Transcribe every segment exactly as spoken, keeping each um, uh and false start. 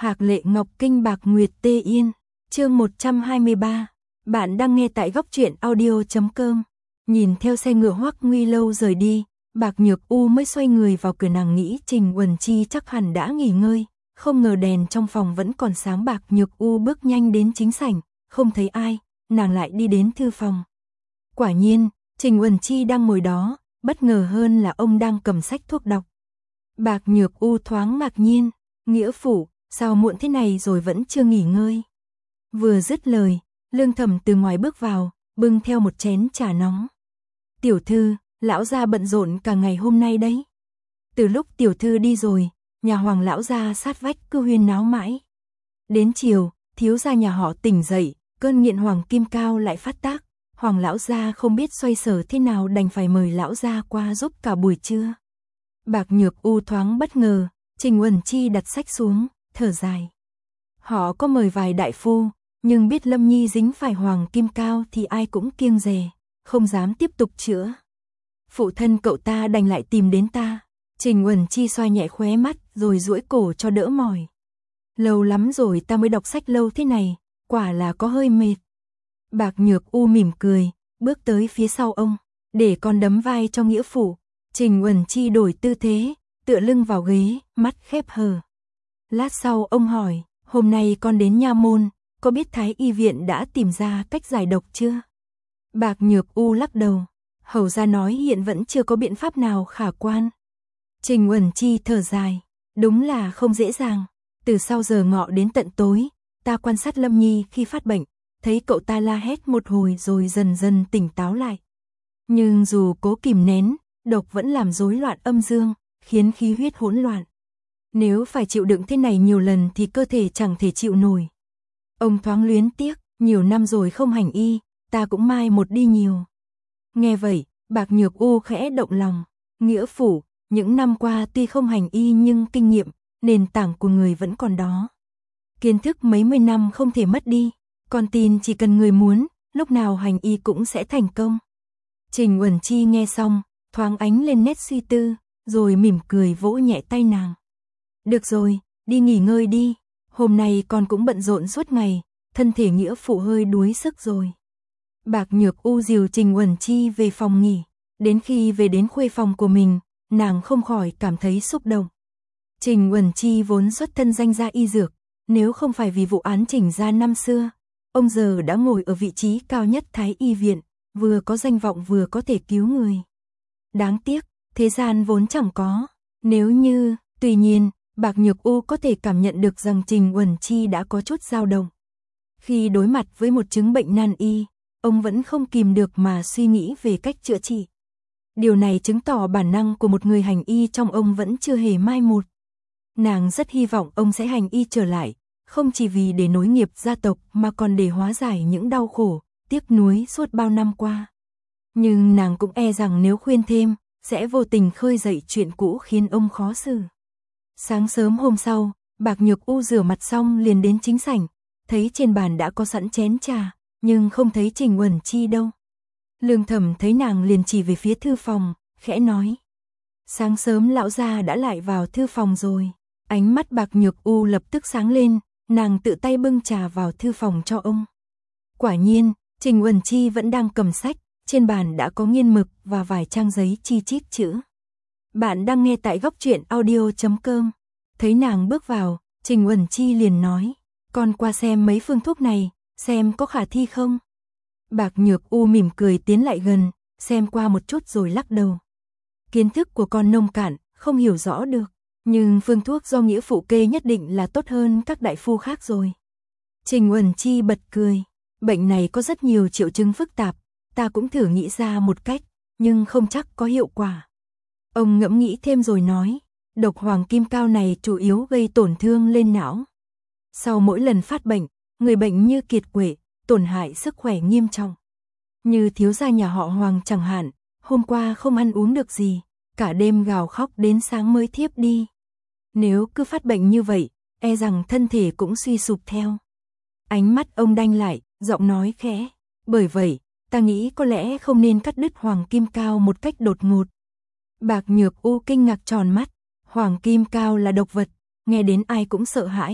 Hạc Lệ Ngọc Kinh Bạc Nguyệt Tê Yên, chương một trăm hai mươi ba. Bạn đang nghe tại góc truyện audio chấm com. Nhìn theo xe ngựa Hoắc Nguy Lâu rời đi, Bạc Nhược U mới xoay người vào cửa, nàng nghĩ Trình Uẩn Chi chắc hẳn đã nghỉ ngơi, không ngờ đèn trong phòng vẫn còn sáng. Bạc Nhược U bước nhanh đến chính sảnh, không thấy ai, nàng lại đi đến thư phòng. Quả nhiên, Trình Uẩn Chi đang ngồi đó, bất ngờ hơn là ông đang cầm sách thuốc đọc. Bạc Nhược U thoáng ngạc nhiên, nghĩa phụ, sao muộn thế này rồi vẫn chưa nghỉ ngơi? Vừa dứt lời, Lương Thẩm từ ngoài bước vào, bưng theo một chén trà nóng. Tiểu thư, lão gia bận rộn cả ngày hôm nay đấy. Từ lúc tiểu thư đi rồi, nhà Hoàng lão gia sát vách cứ huyên náo mãi. Đến chiều, thiếu gia nhà họ tỉnh dậy, cơn nghiện hoàng kim cao lại phát tác. Hoàng lão gia không biết xoay sở thế nào, đành phải mời lão gia qua giúp cả buổi trưa. Bạc Nhược U thoáng bất ngờ, Trình Uẩn Chi đặt sách xuống, thở dài. Họ có mời vài đại phu, nhưng biết Lâm Nhi dính phải hoàng kim cao thì ai cũng kiêng dè, không dám tiếp tục chữa. Phụ thân cậu ta đành lại tìm đến ta. Trình Uẩn Chi xoa nhẹ khóe mắt rồi duỗi cổ cho đỡ mỏi. Lâu lắm rồi ta mới đọc sách lâu thế này, quả là có hơi mệt. Bạc Nhược U mỉm cười, bước tới phía sau ông, để con đấm vai cho nghĩa phụ. Trình Uẩn Chi đổi tư thế, tựa lưng vào ghế, mắt khép hờ. Lát sau ông hỏi, hôm nay con đến nha môn, có biết Thái y viện đã tìm ra cách giải độc chưa? Bạc Nhược U lắc đầu, hầu ra nói hiện vẫn chưa có biện pháp nào khả quan. Trình Uẩn Chi thở dài, đúng là không dễ dàng. Từ sau giờ ngọ đến tận tối, ta quan sát Lâm Nhi khi phát bệnh, thấy cậu ta la hét một hồi rồi dần dần tỉnh táo lại. Nhưng dù cố kìm nén, độc vẫn làm rối loạn âm dương, khiến khí huyết hỗn loạn. Nếu phải chịu đựng thế này nhiều lần thì cơ thể chẳng thể chịu nổi. Ông thoáng luyến tiếc, nhiều năm rồi không hành y, ta cũng mai một đi nhiều. Nghe vậy, Bạc Nhược U khẽ động lòng. Nghĩa phụ, những năm qua tuy không hành y nhưng kinh nghiệm, nền tảng của người vẫn còn đó. Kiến thức mấy mươi năm không thể mất đi, con tin chỉ cần người muốn, lúc nào hành y cũng sẽ thành công. Trình Uẩn Chi nghe xong, thoáng ánh lên nét suy tư, rồi mỉm cười vỗ nhẹ tay nàng. Được rồi, đi nghỉ ngơi đi, hôm nay con cũng bận rộn suốt ngày, thân thể nghĩa phụ hơi đuối sức rồi. Bạc Nhược U dìu Trình Uẩn Chi về phòng nghỉ, đến khi về đến khuê phòng của mình, nàng không khỏi cảm thấy xúc động. Trình Uẩn Chi vốn xuất thân danh gia y dược, nếu không phải vì vụ án Trình gia năm xưa, ông giờ đã ngồi ở vị trí cao nhất Thái y viện, vừa có danh vọng vừa có thể cứu người. Đáng tiếc, thế gian vốn chẳng có, nếu như, tuy nhiên, Bạc Nhược U có thể cảm nhận được rằng Trình Uẩn Chi đã có chút dao động. Khi đối mặt với một chứng bệnh nan y, ông vẫn không kìm được mà suy nghĩ về cách chữa trị. Điều này chứng tỏ bản năng của một người hành y trong ông vẫn chưa hề mai một. Nàng rất hy vọng ông sẽ hành y trở lại, không chỉ vì để nối nghiệp gia tộc mà còn để hóa giải những đau khổ, tiếc nuối suốt bao năm qua. Nhưng nàng cũng e rằng nếu khuyên thêm, sẽ vô tình khơi dậy chuyện cũ khiến ông khó xử. Sáng sớm hôm sau, Bạc Nhược U rửa mặt xong liền đến chính sảnh, thấy trên bàn đã có sẵn chén trà, nhưng không thấy Trình Uẩn Chi đâu. Lương Thẩm thấy nàng liền chỉ về phía thư phòng, khẽ nói. Sáng sớm lão gia đã lại vào thư phòng rồi. Ánh mắt Bạc Nhược U lập tức sáng lên, nàng tự tay bưng trà vào thư phòng cho ông. Quả nhiên, Trình Uẩn Chi vẫn đang cầm sách, trên bàn đã có nghiên mực và vài trang giấy chi chít chữ. Bạn đang nghe tại góc truyện audio chấm com. Thấy nàng bước vào, Trình Uẩn Chi liền nói, con qua xem mấy phương thuốc này, xem có khả thi không. Bạc Nhược U mỉm cười tiến lại gần, xem qua một chút rồi lắc đầu. Kiến thức của con nông cạn, không hiểu rõ được, nhưng phương thuốc do nghĩa phụ kê nhất định là tốt hơn các đại phu khác rồi. Trình Uẩn Chi bật cười, bệnh này có rất nhiều triệu chứng phức tạp, ta cũng thử nghĩ ra một cách, nhưng không chắc có hiệu quả. Ông ngẫm nghĩ thêm rồi nói, độc hoàng kim cao này chủ yếu gây tổn thương lên não. Sau mỗi lần phát bệnh, người bệnh như kiệt quệ, tổn hại sức khỏe nghiêm trọng. Như thiếu gia nhà họ Hoàng chẳng hạn, hôm qua không ăn uống được gì, cả đêm gào khóc đến sáng mới thiếp đi. Nếu cứ phát bệnh như vậy, e rằng thân thể cũng suy sụp theo. Ánh mắt ông đanh lại, giọng nói khẽ, bởi vậy, ta nghĩ có lẽ không nên cắt đứt hoàng kim cao một cách đột ngột. Bạc Nhược U kinh ngạc tròn mắt, hoàng kim cao là độc vật, nghe đến ai cũng sợ hãi,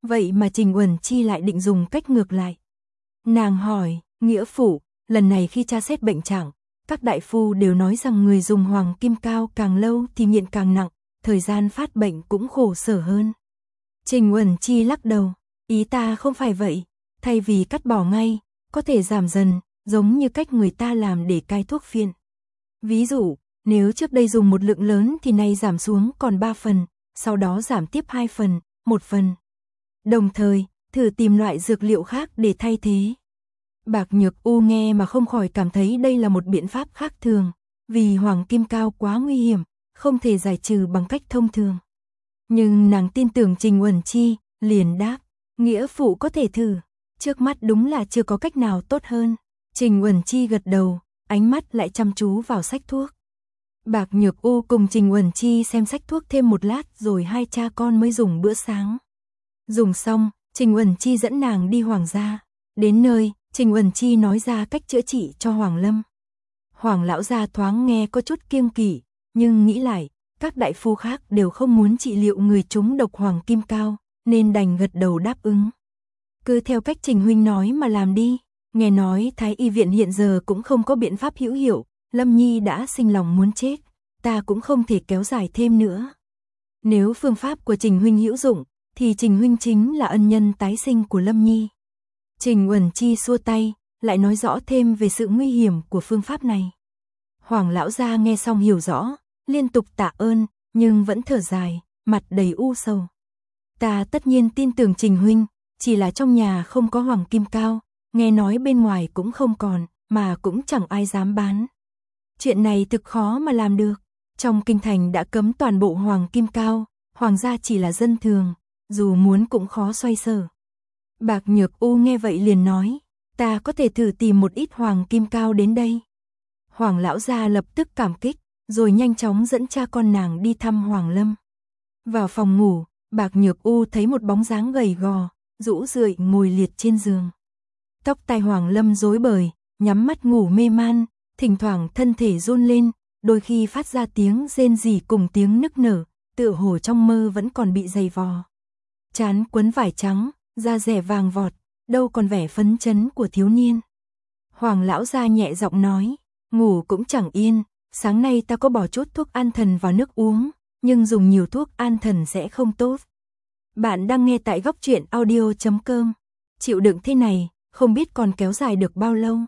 vậy mà Trình Uẩn Chi lại định dùng cách ngược lại. Nàng hỏi, nghĩa phụ, lần này khi tra xét bệnh trạng, các đại phu đều nói rằng người dùng hoàng kim cao càng lâu thì nghiện càng nặng, thời gian phát bệnh cũng khổ sở hơn. Trình Uẩn Chi lắc đầu, ý ta không phải vậy, thay vì cắt bỏ ngay, có thể giảm dần, giống như cách người ta làm để cai thuốc phiện. Ví dụ, nếu trước đây dùng một lượng lớn thì nay giảm xuống còn ba phần, sau đó giảm tiếp hai phần, một phần. Đồng thời, thử tìm loại dược liệu khác để thay thế. Bạc Nhược U nghe mà không khỏi cảm thấy đây là một biện pháp khác thường, vì hoàng kim cao quá nguy hiểm, không thể giải trừ bằng cách thông thường. Nhưng nàng tin tưởng Trình Uẩn Chi, liền đáp, nghĩa phụ có thể thử, trước mắt đúng là chưa có cách nào tốt hơn. Trình Uẩn Chi gật đầu, ánh mắt lại chăm chú vào sách thuốc. Bạc Nhược U cùng Trình Uẩn Chi xem sách thuốc thêm một lát rồi hai cha con mới dùng bữa sáng. Dùng xong, Trình Uẩn Chi dẫn nàng đi Hoàng gia. Đến nơi, Trình Uẩn Chi nói ra cách chữa trị cho Hoàng Lâm. Hoàng lão gia thoáng nghe có chút kiêng kỵ, nhưng nghĩ lại, các đại phu khác đều không muốn trị liệu người trúng độc hoàng kim cao, nên đành gật đầu đáp ứng. Cứ theo cách Trình huynh nói mà làm đi, nghe nói Thái y viện hiện giờ cũng không có biện pháp hữu hiệu, Lâm Nhi đã sinh lòng muốn chết, ta cũng không thể kéo dài thêm nữa. Nếu phương pháp của Trình huynh hữu dụng, thì Trình huynh chính là ân nhân tái sinh của Lâm Nhi. Trình Uẩn Chi xua tay, lại nói rõ thêm về sự nguy hiểm của phương pháp này. Hoàng lão gia nghe xong hiểu rõ, liên tục tạ ơn, nhưng vẫn thở dài, mặt đầy u sầu. Ta tất nhiên tin tưởng Trình huynh, chỉ là trong nhà không có hoàng kim cao, nghe nói bên ngoài cũng không còn, mà cũng chẳng ai dám bán. Chuyện này thực khó mà làm được, trong kinh thành đã cấm toàn bộ hoàng kim cao, hoàng gia chỉ là dân thường, dù muốn cũng khó xoay sở. Bạc Nhược U nghe vậy liền nói, ta có thể thử tìm một ít hoàng kim cao đến đây. Hoàng lão gia lập tức cảm kích, rồi nhanh chóng dẫn cha con nàng đi thăm Hoàng Lâm. Vào phòng ngủ, Bạc Nhược U thấy một bóng dáng gầy gò, rũ rượi ngồi liệt trên giường. Tóc tai Hoàng Lâm rối bời, nhắm mắt ngủ mê man, thỉnh thoảng thân thể run lên, đôi khi phát ra tiếng rên rỉ cùng tiếng nức nở, tựa hồ trong mơ vẫn còn bị giày vò. Trán quấn vải trắng, da rẻ vàng vọt, đâu còn vẻ phấn chấn của thiếu niên. Hoàng lão gia nhẹ giọng nói, ngủ cũng chẳng yên, sáng nay ta có bỏ chút thuốc an thần vào nước uống, nhưng dùng nhiều thuốc an thần sẽ không tốt. Bạn đang nghe tại góc truyện audio chấm com. Chịu đựng thế này, không biết còn kéo dài được bao lâu.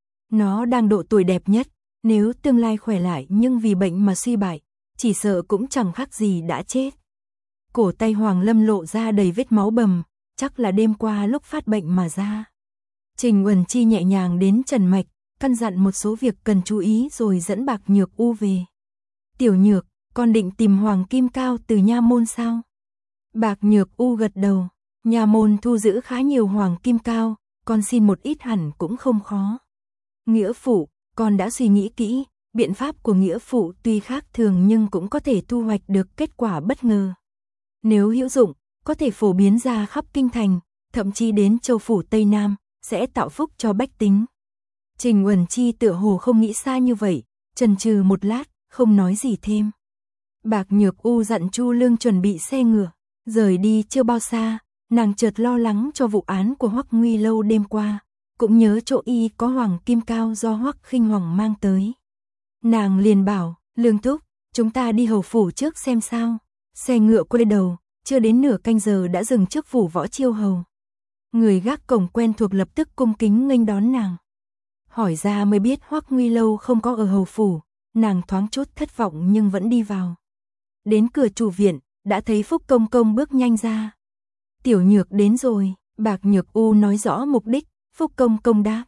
Nó đang độ tuổi đẹp nhất, nếu tương lai khỏe lại nhưng vì bệnh mà suy bại, chỉ sợ cũng chẳng khác gì đã chết. Cổ tay Hoàng Lâm lộ ra đầy vết máu bầm, chắc là đêm qua lúc phát bệnh mà ra. Trình Uẩn Chi nhẹ nhàng đến trần mạch, căn dặn một số việc cần chú ý rồi dẫn Bạc Nhược U về. Tiểu Nhược, con định tìm hoàng kim cao từ nha môn sao? Bạc Nhược U gật đầu, nha môn thu giữ khá nhiều hoàng kim cao, con xin một ít hẳn cũng không khó. Nghĩa phụ, con đã suy nghĩ kỹ, biện pháp của nghĩa phụ tuy khác thường nhưng cũng có thể thu hoạch được kết quả bất ngờ. Nếu hữu dụng, có thể phổ biến ra khắp kinh thành, thậm chí đến châu phủ Tây Nam, sẽ tạo phúc cho bách tính. Trình Uẩn Chi tựa hồ không nghĩ xa như vậy, chần chừ một lát, không nói gì thêm. Bạc Nhược U dặn Chu Lương chuẩn bị xe ngựa, rời đi chưa bao xa, nàng chợt lo lắng cho vụ án của Hoắc Nguy Lâu đêm qua, cũng nhớ chỗ y có hoàng kim cao do Hoắc Khinh Hoàng mang tới. Nàng liền bảo, Lương thúc, chúng ta đi hầu phủ trước xem sao. Xe ngựa quay đầu, chưa đến nửa canh giờ đã dừng trước phủ Võ Chiêu hầu. Người gác cổng quen thuộc lập tức cung kính nghênh đón nàng. Hỏi ra mới biết Hoắc Nguy Lâu không có ở hầu phủ, nàng thoáng chút thất vọng nhưng vẫn đi vào. Đến cửa chủ viện, đã thấy Phúc Công Công bước nhanh ra. Tiểu Nhược đến rồi, Bạc Nhược U nói rõ mục đích, Phúc Công Công đáp.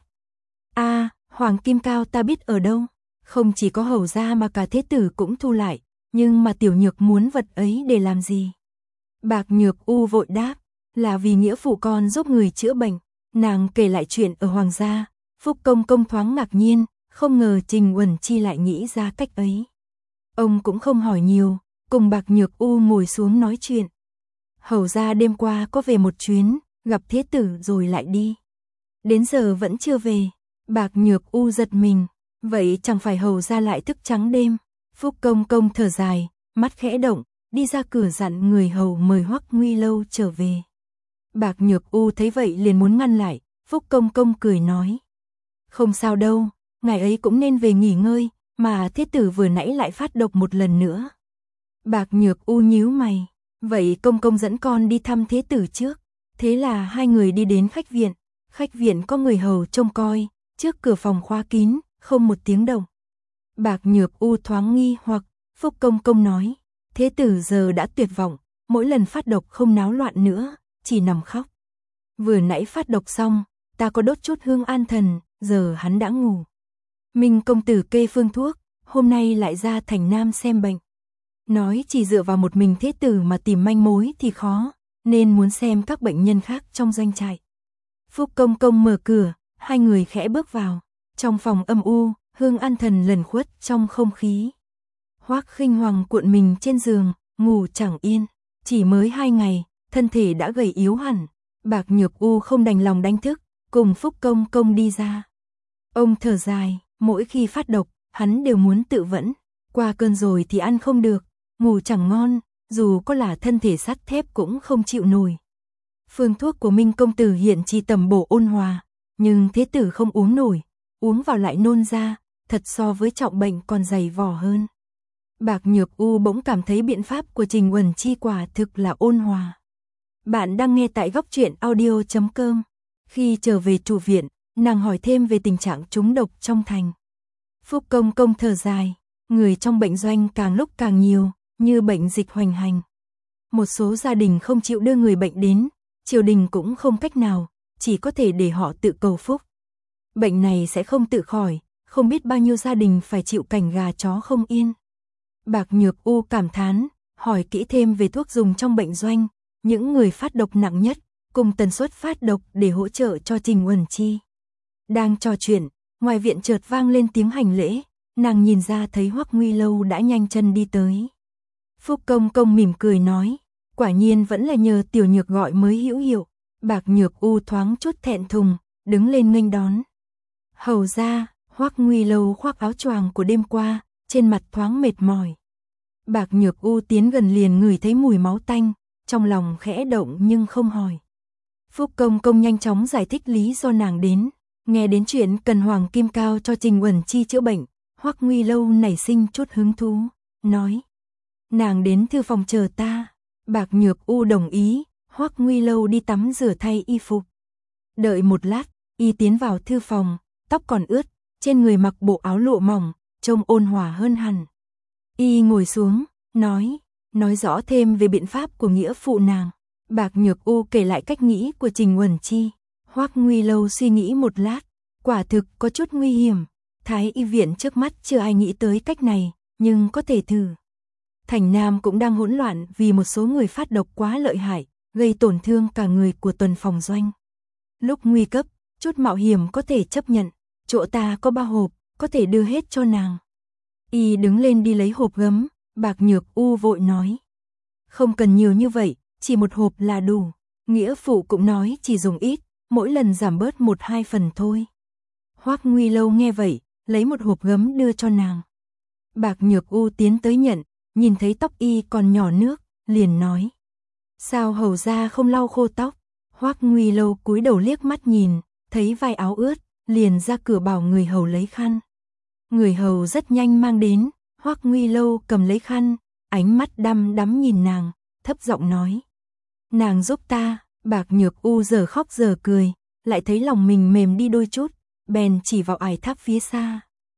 A, hoàng kim cao ta biết ở đâu, không chỉ có hầu gia mà cả thế tử cũng thu lại, nhưng mà Tiểu Nhược muốn vật ấy để làm gì? Bạc Nhược U vội đáp, là vì nghĩa phụ con giúp người chữa bệnh. Nàng kể lại chuyện ở Hoàng gia, Phúc Công Công thoáng ngạc nhiên, không ngờ Trình Uẩn Chi lại nghĩ ra cách ấy. Ông cũng không hỏi nhiều, cùng Bạc Nhược U ngồi xuống nói chuyện. Hầu gia đêm qua có về một chuyến, gặp thế tử rồi lại đi. Đến giờ vẫn chưa về. Bạc Nhược U giật mình, vậy chẳng phải hầu gia lại thức trắng đêm? Phúc Công Công thở dài, mắt khẽ động, đi ra cửa dặn người hầu mời Hoắc Nguy Lâu trở về. Bạc Nhược U thấy vậy liền muốn ngăn lại, Phúc Công Công cười nói. Không sao đâu, ngài ấy cũng nên về nghỉ ngơi, mà thế tử vừa nãy lại phát độc một lần nữa. Bạc Nhược U nhíu mày, vậy Công Công dẫn con đi thăm thế tử trước. Thế là hai người đi đến khách viện, khách viện có người hầu trông coi, trước cửa phòng khóa kín, không một tiếng động. Bạc Nhược U thoáng nghi hoặc, Phúc Công Công nói, thế tử giờ đã tuyệt vọng, mỗi lần phát độc không náo loạn nữa, chỉ nằm khóc. Vừa nãy phát độc xong, ta có đốt chút hương an thần, giờ hắn đã ngủ. Minh công tử kê phương thuốc, hôm nay lại ra thành Nam xem bệnh. Nói chỉ dựa vào một mình thế tử mà tìm manh mối thì khó, nên muốn xem các bệnh nhân khác trong doanh trại. Phúc Công Công mở cửa, hai người khẽ bước vào. Trong phòng âm u, hương an thần lẩn khuất trong không khí. Hoắc Khinh Hoàng cuộn mình trên giường, ngủ chẳng yên. Chỉ mới hai ngày, thân thể đã gầy yếu hẳn. Bạc Nhược U không đành lòng đánh thức, cùng Phúc Công Công đi ra. Ông thở dài, mỗi khi phát độc, hắn đều muốn tự vẫn. Qua cơn rồi thì ăn không được, ngủ chẳng ngon, dù có là thân thể sắt thép cũng không chịu nổi. Phương thuốc của Minh công tử hiện chỉ tầm bổ ôn hòa, nhưng thế tử không uống nổi, uống vào lại nôn ra, thật so với trọng bệnh còn dày vò hơn. Bạc Nhược U bỗng cảm thấy biện pháp của Trình Uẩn Chi quả thực là ôn hòa. Bạn đang nghe tại góc truyện audio chấm com. Khi trở về chủ viện, nàng hỏi thêm về tình trạng trúng độc trong thành. Phúc Công Công thở dài, người trong bệnh doanh càng lúc càng nhiều, như bệnh dịch hoành hành. Một số gia đình không chịu đưa người bệnh đến, triều đình cũng không cách nào, chỉ có thể để họ tự cầu phúc. Bệnh này sẽ không tự khỏi, không biết bao nhiêu gia đình phải chịu cảnh gà chó không yên. Bạc Nhược U cảm thán, hỏi kỹ thêm về thuốc dùng trong bệnh doanh, những người phát độc nặng nhất, cùng tần suất phát độc để hỗ trợ cho Trình Uẩn Chi. Đang trò chuyện, ngoài viện chợt vang lên tiếng hành lễ, nàng nhìn ra thấy Hoắc Nguy Lâu đã nhanh chân đi tới. Phúc Công Công mỉm cười nói, quả nhiên vẫn là nhờ tiểu nhược gọi mới hữu hiệu. Bạc Nhược U thoáng chút thẹn thùng, đứng lên nghênh đón. Hầu ra, Hoắc Nguy Lâu khoác áo choàng của đêm qua, trên mặt thoáng mệt mỏi. Bạc Nhược U tiến gần liền ngửi thấy mùi máu tanh, trong lòng khẽ động nhưng không hỏi. Phúc Công Công nhanh chóng giải thích lý do nàng đến, nghe đến chuyện cần Hoàng Kim Cao cho Trình Uẩn Chi chữa bệnh, Hoắc Nguy Lâu nảy sinh chút hứng thú, nói: "Nàng đến thư phòng chờ ta." Bạc Nhược U đồng ý, Hoắc Nguy Lâu đi tắm rửa thay y phục. Đợi một lát, y tiến vào thư phòng, tóc còn ướt, trên người mặc bộ áo lụa mỏng, trông ôn hòa hơn hẳn. Y ngồi xuống, nói, nói rõ thêm về biện pháp của nghĩa phụ nàng. Bạc Nhược U kể lại cách nghĩ của Trình Uẩn Chi. Hoắc Nguy Lâu suy nghĩ một lát, quả thực có chút nguy hiểm. Thái y viện trước mắt chưa ai nghĩ tới cách này, nhưng có thể thử. Thành Nam cũng đang hỗn loạn vì một số người phát độc quá lợi hại, gây tổn thương cả người của tuần phòng doanh. Lúc nguy cấp, chút mạo hiểm có thể chấp nhận, chỗ ta có ba hộp, có thể đưa hết cho nàng. Y đứng lên đi lấy hộp gấm, Bạc Nhược U vội nói. Không cần nhiều như vậy, chỉ một hộp là đủ. Nghĩa phụ cũng nói chỉ dùng ít, mỗi lần giảm bớt một hai phần thôi. Hoắc Nguy Lâu nghe vậy, lấy một hộp gấm đưa cho nàng. Bạc Nhược U tiến tới nhận, nhìn thấy tóc y còn nhỏ nước, liền nói. Sao hầu ra không lau khô tóc? Hoắc Nguy Lâu cúi đầu liếc mắt nhìn, thấy vai áo ướt, liền ra cửa bảo người hầu lấy khăn. Người hầu rất nhanh mang đến, Hoắc Nguy Lâu cầm lấy khăn, ánh mắt đăm đắm nhìn nàng, thấp giọng nói. Nàng giúp ta. Bạc Nhược U giờ khóc giờ cười, lại thấy lòng mình mềm đi đôi chút, bèn chỉ vào ải tháp phía xa.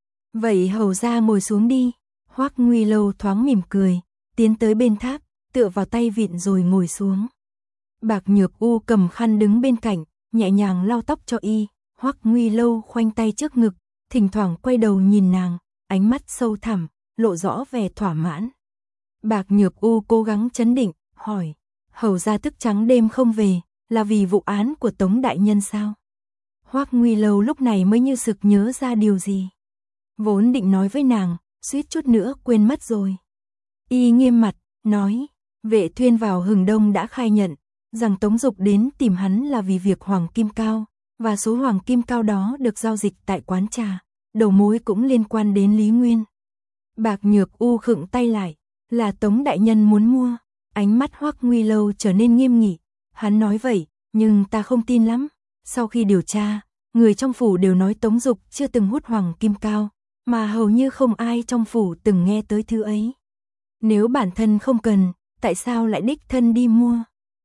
Vậy hầu ra ngồi xuống đi. Hoắc Nguy Lâu thoáng mỉm cười, tiến tới bên tháp, tựa vào tay vịn rồi ngồi xuống. Bạc Nhược U cầm khăn đứng bên cạnh, nhẹ nhàng lau tóc cho y. Hoắc Nguy Lâu khoanh tay trước ngực, thỉnh thoảng quay đầu nhìn nàng, ánh mắt sâu thẳm, lộ rõ vẻ thỏa mãn. Bạc Nhược U cố gắng trấn định, hỏi, hầu ra thức trắng đêm không về, là vì vụ án của Tống đại nhân sao? Hoắc Nguy Lâu lúc này mới như sực nhớ ra điều gì. Vốn định nói với nàng, suýt chút nữa quên mất rồi. Y nghiêm mặt, nói, Vệ Thuyên vào Hừng Đông đã khai nhận, rằng Tống Dục đến tìm hắn là vì việc Hoàng Kim Cao, và số Hoàng Kim Cao đó được giao dịch tại quán trà, đầu mối cũng liên quan đến Lý Nguyên. Bạc Nhược U khựng tay lại, là Tống đại nhân muốn mua. Ánh mắt Hoắc Nguy Lâu trở nên nghiêm nghị, hắn nói vậy, nhưng ta không tin lắm. Sau khi điều tra, người trong phủ đều nói Tống Dục chưa từng hút hoàng kim cao, mà hầu như không ai trong phủ từng nghe tới thứ ấy. Nếu bản thân không cần, tại sao lại đích thân đi mua?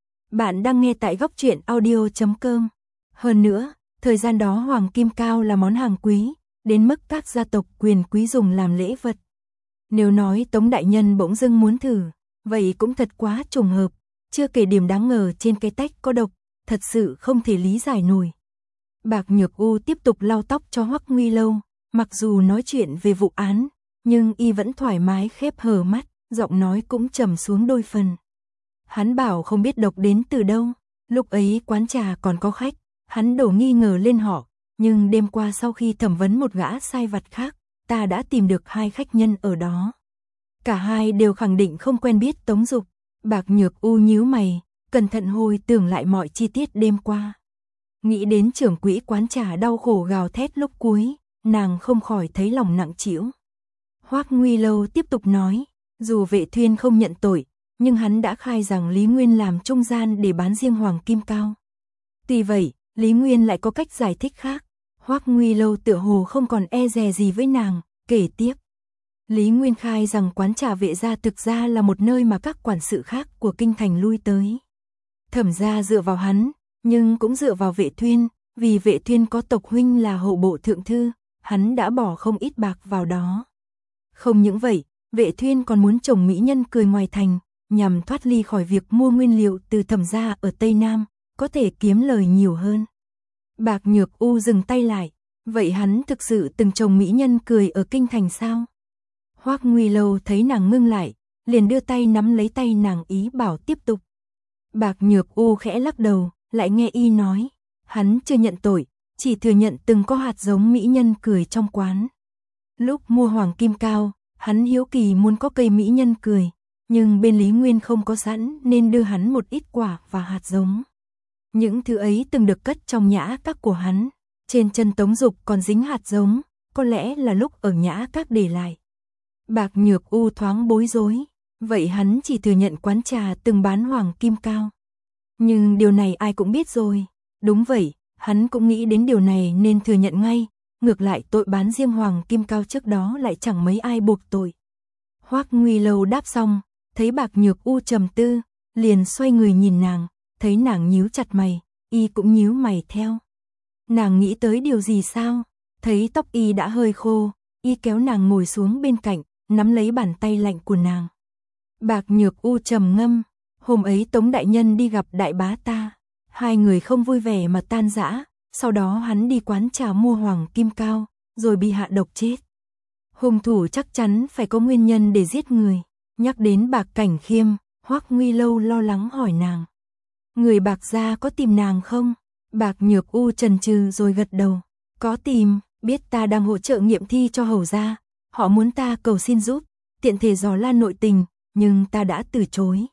Bạn đang nghe tại góc truyện audio chấm com. Hơn nữa, thời gian đó hoàng kim cao là món hàng quý, đến mức các gia tộc quyền quý dùng làm lễ vật. Nếu nói Tống đại nhân bỗng dưng muốn thử, vậy cũng thật quá trùng hợp, chưa kể điểm đáng ngờ trên cái tách có độc, thật sự không thể lý giải nổi. Bạc Nhược U tiếp tục lau tóc cho Hoắc Nguy Lâu, mặc dù nói chuyện về vụ án, nhưng y vẫn thoải mái khép hờ mắt, giọng nói cũng trầm xuống đôi phần. Hắn bảo không biết độc đến từ đâu, lúc ấy quán trà còn có khách, hắn đổ nghi ngờ lên họ, nhưng đêm qua sau khi thẩm vấn một gã sai vặt khác, ta đã tìm được hai khách nhân ở đó. Cả hai đều khẳng định không quen biết Tống Dục. Bạc Nhược U nhíu mày, cẩn thận hồi tưởng lại mọi chi tiết đêm qua. Nghĩ đến trưởng quỹ quán trà đau khổ gào thét lúc cuối, nàng không khỏi thấy lòng nặng trĩu. Hoắc Nguy Lâu tiếp tục nói, dù Vệ Thuyên không nhận tội, nhưng hắn đã khai rằng Lý Nguyên làm trung gian để bán riêng hoàng kim cao. Tuy vậy, Lý Nguyên lại có cách giải thích khác. Hoắc Nguy Lâu tựa hồ không còn e dè gì với nàng, kể tiếp. Lý Nguyên khai rằng quán trà Vệ gia thực ra là một nơi mà các quản sự khác của kinh thành lui tới. Thẩm gia dựa vào hắn, nhưng cũng dựa vào Vệ Thuyên, vì Vệ Thuyên có tộc huynh là hậu bộ thượng thư, hắn đã bỏ không ít bạc vào đó. Không những vậy, Vệ Thuyên còn muốn trồng mỹ nhân cười ngoài thành, nhằm thoát ly khỏi việc mua nguyên liệu từ Thẩm gia ở Tây Nam, có thể kiếm lời nhiều hơn. Bạc Nhược U dừng tay lại, vậy hắn thực sự từng trồng mỹ nhân cười ở kinh thành sao? Hoắc Nguy Lâu thấy nàng ngưng lại, liền đưa tay nắm lấy tay nàng ý bảo tiếp tục. Bạc Nhược U khẽ lắc đầu, lại nghe y nói, hắn chưa nhận tội, chỉ thừa nhận từng có hạt giống mỹ nhân cười trong quán. Lúc mua hoàng kim cao, hắn hiếu kỳ muốn có cây mỹ nhân cười, nhưng bên Lý Nguyên không có sẵn nên đưa hắn một ít quả và hạt giống. Những thứ ấy từng được cất trong nhã các của hắn, trên chân Tống Dục còn dính hạt giống, có lẽ là lúc ở nhã các để lại. Bạc Nhược U thoáng bối rối, vậy hắn chỉ thừa nhận quán trà từng bán hoàng kim cao. Nhưng điều này ai cũng biết rồi, đúng vậy, hắn cũng nghĩ đến điều này nên thừa nhận ngay, ngược lại tội bán riêng hoàng kim cao trước đó lại chẳng mấy ai buộc tội. Hoắc Nguy Lâu đáp xong, thấy Bạc Nhược U trầm tư, liền xoay người nhìn nàng, thấy nàng nhíu chặt mày, y cũng nhíu mày theo. Nàng nghĩ tới điều gì sao? Thấy tóc y đã hơi khô, y kéo nàng ngồi xuống bên cạnh, nắm lấy bàn tay lạnh của nàng. Bạc Nhược U trầm ngâm, hôm ấy Tống đại nhân đi gặp đại bá ta, hai người không vui vẻ mà tan rã, sau đó hắn đi quán trà mua hoàng kim cao, rồi bị hạ độc chết. Hung thủ chắc chắn phải có nguyên nhân để giết người. Nhắc đến Bạc Cảnh Khiêm, Hoắc Nguy Lâu lo lắng hỏi nàng, người Bạc gia có tìm nàng không? Bạc Nhược U chần chừ rồi gật đầu, có tìm, biết ta đang hỗ trợ nghiệm thi cho hầu gia, họ muốn ta cầu xin giúp, tiện thể dò la nội tình, nhưng ta đã từ chối.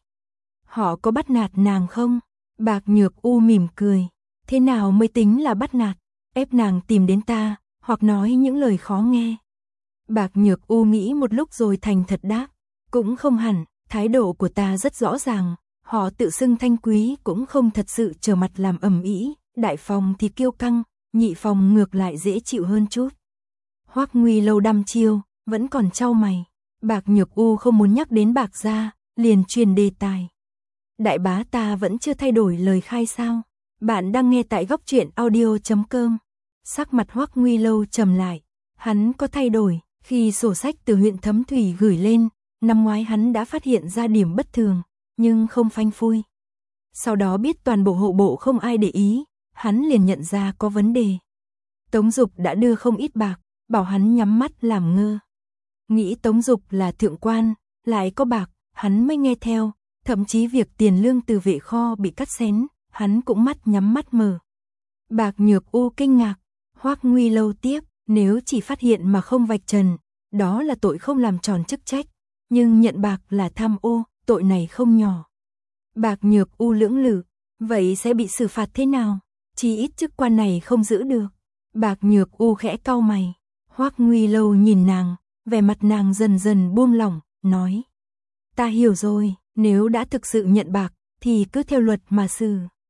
Họ có bắt nạt nàng không? Bạc Nhược U mỉm cười, thế nào mới tính là bắt nạt? Ép nàng tìm đến ta, hoặc nói những lời khó nghe. Bạc Nhược U nghĩ một lúc rồi thành thật đáp, cũng không hẳn, thái độ của ta rất rõ ràng, họ tự xưng thanh quý cũng không thật sự trở mặt làm ầm ĩ, đại phòng thì kiêu căng, nhị phòng ngược lại dễ chịu hơn chút. Hoắc Nguy Lâu đăm chiêu, vẫn còn trao mày. Bạc Nhược U không muốn nhắc đến Bạc gia, liền truyền đề tài. Đại bá ta vẫn chưa thay đổi lời khai sao? Bạn đang nghe tại góc truyện audio chấm com. Sắc mặt Hoắc Nguy Lâu trầm lại, hắn có thay đổi, khi sổ sách từ huyện Thấm Thủy gửi lên, năm ngoái hắn đã phát hiện ra điểm bất thường, nhưng không phanh phui. Sau đó biết toàn bộ hộ bộ không ai để ý, hắn liền nhận ra có vấn đề. Tống Dục đã đưa không ít bạc, bảo hắn nhắm mắt làm ngơ. Nghĩ Tống Dục là thượng quan, lại có bạc, hắn mới nghe theo, thậm chí việc tiền lương từ vệ kho bị cắt xén, hắn cũng mắt nhắm mắt mở. Bạc Nhược U kinh ngạc, Hoắc Nguy Lâu tiếp, nếu chỉ phát hiện mà không vạch trần, đó là tội không làm tròn chức trách, nhưng nhận bạc là tham ô, tội này không nhỏ. Bạc Nhược U lưỡng lự, vậy sẽ bị xử phạt thế nào? Chỉ ít chức quan này không giữ được. Bạc Nhược U khẽ cau mày, Hoắc Nguy Lâu nhìn nàng, vẻ mặt nàng dần dần buông lỏng, nói, ta hiểu rồi, nếu đã thực sự nhận bạc, thì cứ theo luật mà xử.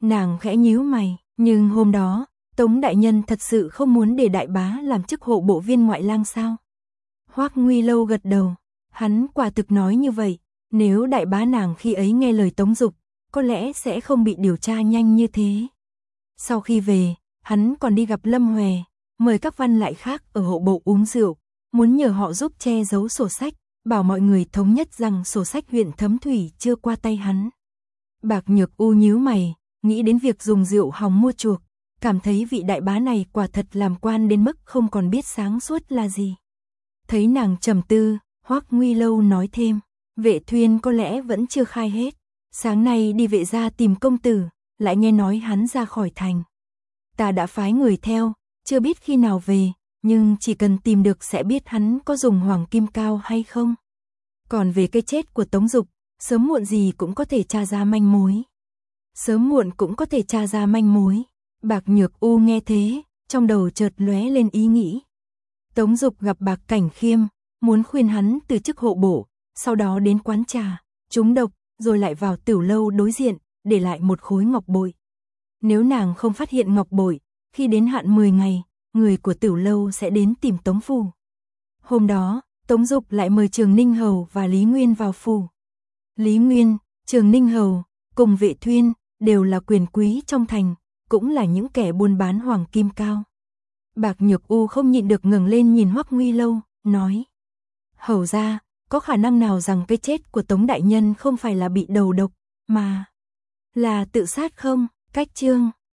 Nàng khẽ nhíu mày, nhưng hôm đó, Tống đại nhân thật sự không muốn để đại bá làm chức hộ bộ viên ngoại lang sao? Hoắc Nguy Lâu gật đầu, hắn quả thực nói như vậy, nếu đại bá nàng khi ấy nghe lời Tống Dục, có lẽ sẽ không bị điều tra nhanh như thế. Sau khi về, hắn còn đi gặp Lâm Huệ, mời các văn lại khác ở hộ bộ uống rượu, muốn nhờ họ giúp che giấu sổ sách, bảo mọi người thống nhất rằng sổ sách huyện Thấm Thủy chưa qua tay hắn. Bạc Nhược U nhíu mày, nghĩ đến việc dùng rượu hòng mua chuộc, cảm thấy vị đại bá này quả thật làm quan đến mức không còn biết sáng suốt là gì. Thấy nàng trầm tư, Hoắc Nguy Lâu nói thêm, Vệ Thuyên có lẽ vẫn chưa khai hết, sáng nay đi vệ gia tìm công tử, lại nghe nói hắn ra khỏi thành. Ta đã phái người theo, chưa biết khi nào về, nhưng chỉ cần tìm được sẽ biết hắn có dùng hoàng kim cao hay không. Còn về cái chết của Tống Dục, sớm muộn gì cũng có thể tra ra manh mối. Sớm muộn cũng có thể tra ra manh mối. Bạc Nhược U nghe thế, trong đầu chợt lóe lên ý nghĩ. Tống Dục gặp Bạc Cảnh Khiêm, muốn khuyên hắn từ chức hộ bộ, sau đó đến quán trà, trúng độc, rồi lại vào tiểu lâu đối diện, để lại một khối ngọc bội. Nếu nàng không phát hiện ngọc bội, khi đến hạn mười ngày, người của tiểu lâu sẽ đến tìm Tống phủ. Hôm đó, Tống Dục lại mời Trường Ninh Hầu và Lý Nguyên vào phủ. Lý Nguyên, Trường Ninh Hầu, cùng Vệ Thuyên, đều là quyền quý trong thành, cũng là những kẻ buôn bán hoàng kim cao. Bạc Nhược U không nhịn được ngẩng lên nhìn Hoắc Nguy Lâu, nói: Hầu ra, có khả năng nào rằng cái chết của Tống đại nhân không phải là bị đầu độc, mà là tự sát không? Cách chương